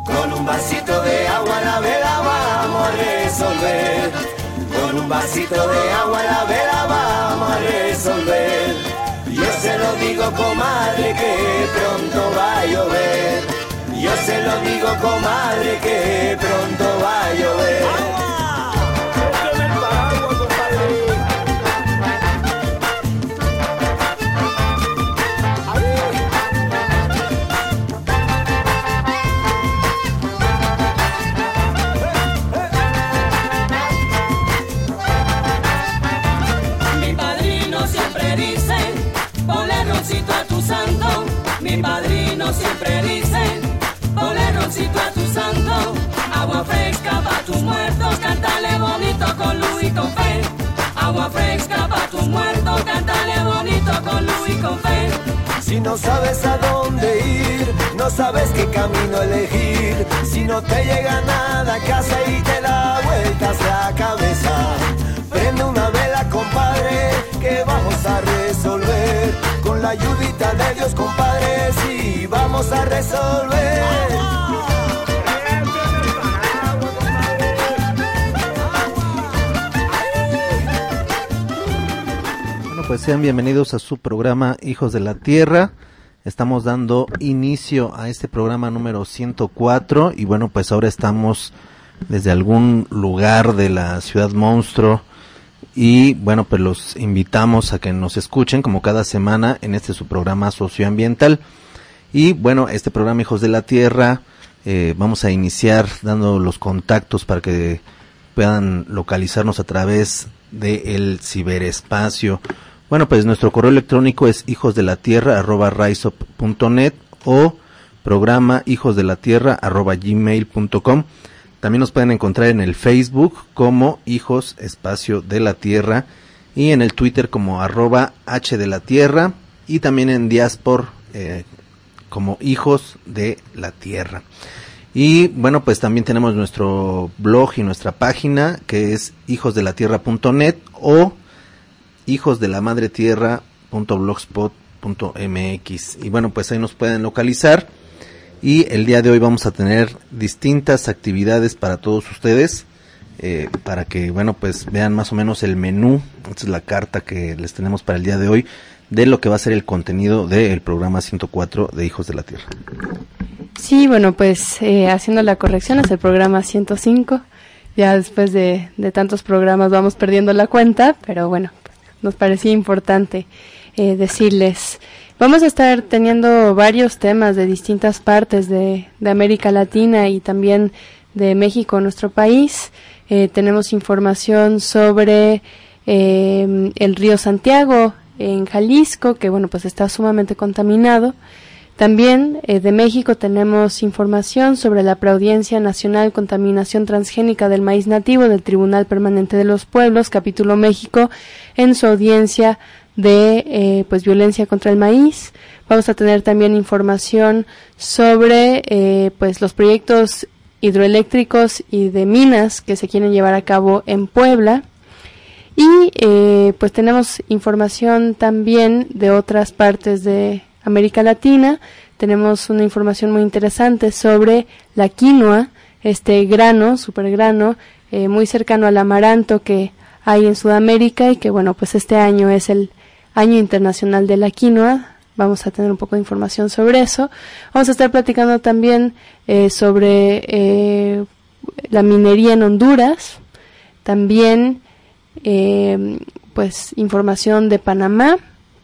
Con un vasito de agua la vela vamos a resolver. Con un vasito de agua la vela vamos a resolver. Yo se lo digo, comadre, que pronto va a llover. Yo se lo digo, comadre, que pronto va a llover. Mi padrino siempre dice, ponle roncito a tu santo, agua fresca pa' tus muertos, cántale bonito con luz y con fe. Agua fresca pa' tus muertos, cántale bonito con luz y con fe. Si no sabes a dónde ir, no sabes qué camino elegir, si no te llega nada a casa y te da vueltas la cabeza, prende una vela, compadre, que vamos a resolver. Con la ayudita de Dios, compadre, sí, vamos a resolver. Bueno, pues sean bienvenidos a su programa Hijos de la Tierra. Estamos dando inicio a este programa número 104 y bueno, pues ahora estamos desde algún lugar de la ciudad monstruo. Y bueno, pues los invitamos a que nos escuchen como cada semana en este su programa socioambiental. Y bueno, este programa Hijos de la Tierra, vamos a iniciar dando los contactos para que puedan localizarnos a través del ciberespacio. Bueno, pues nuestro correo electrónico es hijosdelatierra@riseup.net o programa hijosdelatierra@gmail.com. También nos pueden encontrar en el Facebook como Hijos Espacio de la Tierra y en el Twitter como @HDeLaTierra y también en Diaspor como Hijos de la Tierra. Y bueno, pues también tenemos nuestro blog y nuestra página que es hijosdelatierra.net o hijosdelamadretierra.blogspot.mx. Y bueno, pues ahí nos pueden localizar. Y el día de hoy vamos a tener distintas actividades para todos ustedes, para que, bueno, pues vean más o menos el menú. Esta es la carta que les tenemos para el día de hoy, de lo que va a ser el contenido del programa 104 de Hijos de la Tierra. Sí, bueno, pues haciendo la corrección, es el programa 105. Ya después de tantos programas vamos perdiendo la cuenta, pero bueno, pues nos parecía importante decirles. Vamos a estar teniendo varios temas de distintas partes de América Latina y también de México, nuestro país. Tenemos información sobre el río Santiago en Jalisco, que bueno, pues está sumamente contaminado. También de México tenemos información sobre la Preaudiencia Nacional Contaminación Transgénica del Maíz Nativo del Tribunal Permanente de los Pueblos, Capítulo México, en su audiencia de pues violencia contra el maíz. Vamos a tener también información sobre pues los proyectos hidroeléctricos y de minas que se quieren llevar a cabo en Puebla. Y pues tenemos información también de otras partes de América Latina. Tenemos una información muy interesante sobre la quinoa, este grano, supergrano, muy cercano al amaranto que hay en Sudamérica y que bueno, pues este año es el Año Internacional de la Quinoa. Vamos a tener un poco de información sobre eso. Vamos a estar platicando también sobre la minería en Honduras. También pues información de Panamá,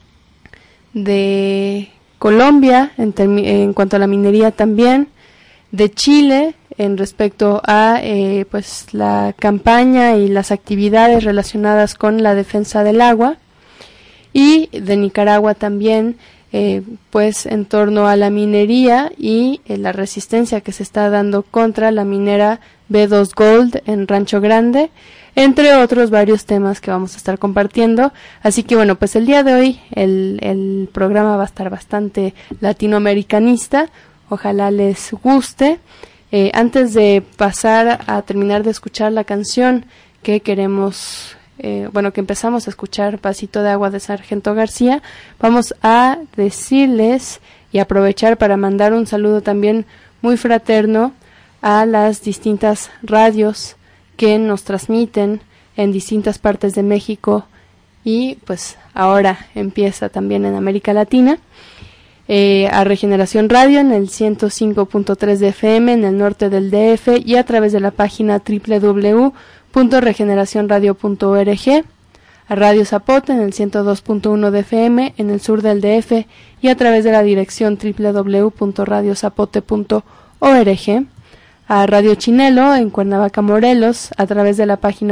de Colombia en cuanto a la minería también, de Chile en respecto a pues la campaña y las actividades relacionadas con la defensa del agua, y de Nicaragua también pues en torno a la minería y la resistencia que se está dando contra la minera B2 Gold en Rancho Grande, entre otros varios temas que vamos a estar compartiendo. Así que bueno, pues el día de hoy el programa va a estar bastante latinoamericanista, ojalá les guste. Antes de pasar a terminar de escuchar la canción que queremos, que empezamos a escuchar, Pasito de Agua de Sargento García, vamos a decirles y aprovechar para mandar un saludo también muy fraterno a las distintas radios que nos transmiten en distintas partes de México y pues ahora empieza también en América Latina. A Regeneración Radio en el 105.3 de FM en el norte del DF y a través de la página www.regeneracionradio.org, a Radio Zapote en el 102.1 de FM en el sur del DF y a través de la dirección www.radiozapote.org, a Radio Chinelo en Cuernavaca, Morelos, a través de la página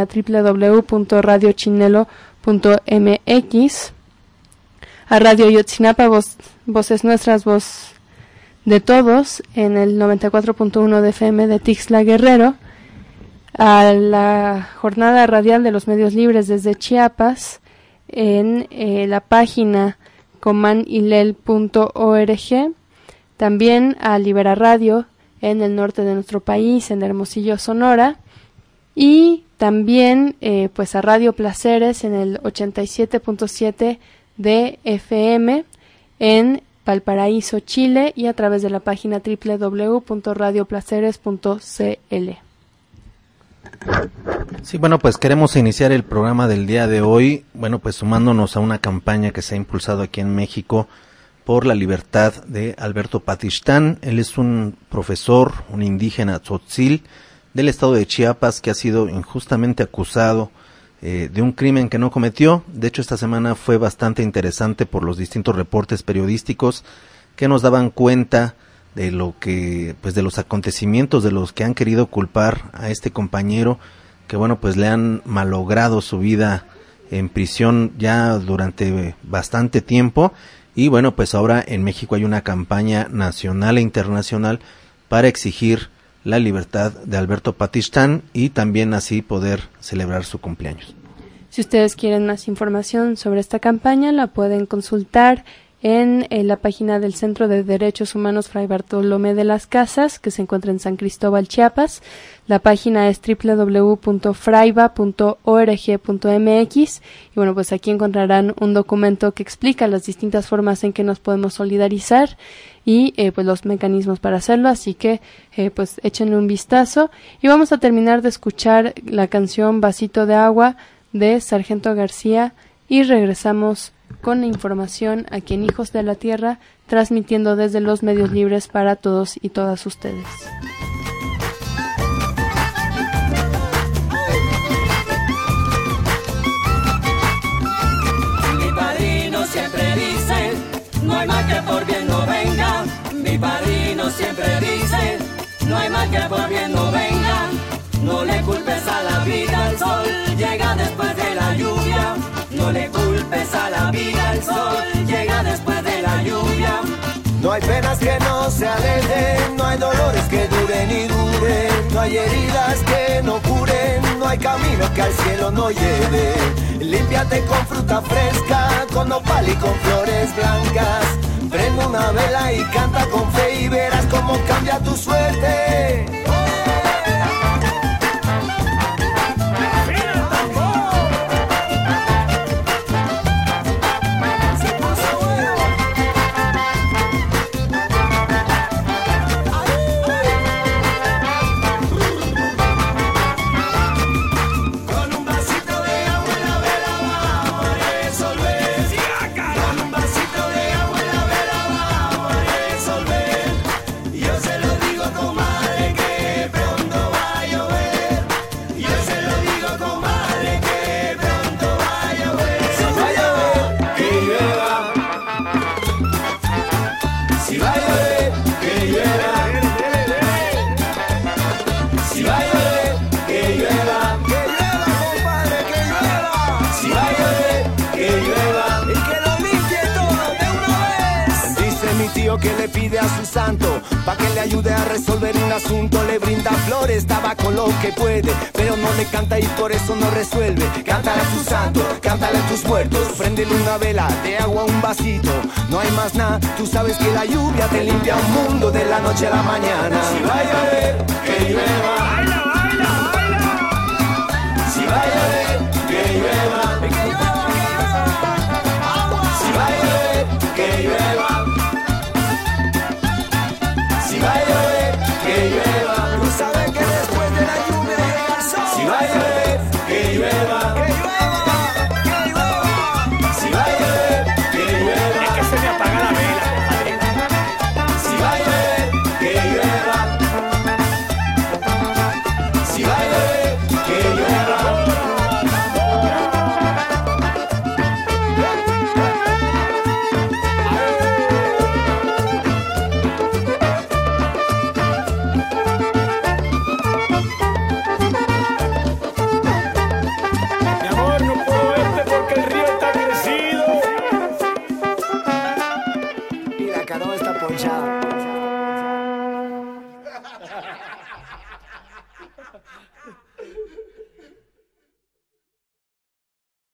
www.radiochinelo.mx, a Radio Yotzinapa, Voces Nuestras, Voz de Todos, en el 94.1 de FM de Tixla Guerrero, a la Jornada Radial de los Medios Libres desde Chiapas, en la página comanilel.org, también a Libera Radio en el norte de nuestro país, en Hermosillo, Sonora, y también pues a Radio Placeres en el 87.7 de FM en Valparaíso, Chile, y a través de la página www.radioplaceres.cl. Sí, bueno, pues queremos iniciar el programa del día de hoy, bueno, pues sumándonos a una campaña que se ha impulsado aquí en México por la libertad de Alberto Patistán. Él es un profesor, un indígena tzotzil del estado de Chiapas que ha sido injustamente acusado de un crimen que no cometió. De hecho, esta semana fue bastante interesante por los distintos reportes periodísticos que nos daban cuenta de lo que, pues de los acontecimientos de los que han querido culpar a este compañero, que bueno, pues le han malogrado su vida en prisión ya durante bastante tiempo. Y bueno, pues ahora en México hay una campaña nacional e internacional para exigir la libertad de Alberto Patistán y también así poder celebrar su cumpleaños. Si ustedes quieren más información sobre esta campaña, la pueden consultar en la página del Centro de Derechos Humanos Fray Bartolomé de las Casas, que se encuentra en San Cristóbal, Chiapas. La página es www.fraiba.org.mx y bueno, pues aquí encontrarán un documento que explica las distintas formas en que nos podemos solidarizar y pues los mecanismos para hacerlo, así que pues échenle un vistazo. Y vamos a terminar de escuchar la canción Vasito de Agua de Sargento García y regresamos con la información aquí en Hijos de la Tierra, transmitiendo desde los medios libres para todos y todas ustedes. Mi padrino siempre dice, no hay mal que por bien no venga. Mi padrino siempre dice, no hay mal que por bien no venga. No le culpes a la vida, el sol llega después de la lluvia. No le culpes a la vida, el sol llega después de la lluvia. No hay penas que no se alejen, no hay dolores que duren y duren, no hay heridas que no curen, no hay camino que al cielo no lleve. Límpiate con fruta fresca, con nopal y con flores blancas. Prende una vela y canta con fe y verás cómo cambia tu suerte. Que le pide a su santo pa' que le ayude a resolver un asunto. Le brinda flores, tabaco, lo que puede, pero no le canta y por eso no resuelve. Cántale a su santo, cántale a tus muertos, préndele una vela, de agua un vasito. No hay más nada, tú sabes que la lluvia te limpia un mundo de la noche a la mañana. Si va a llover, que llueva.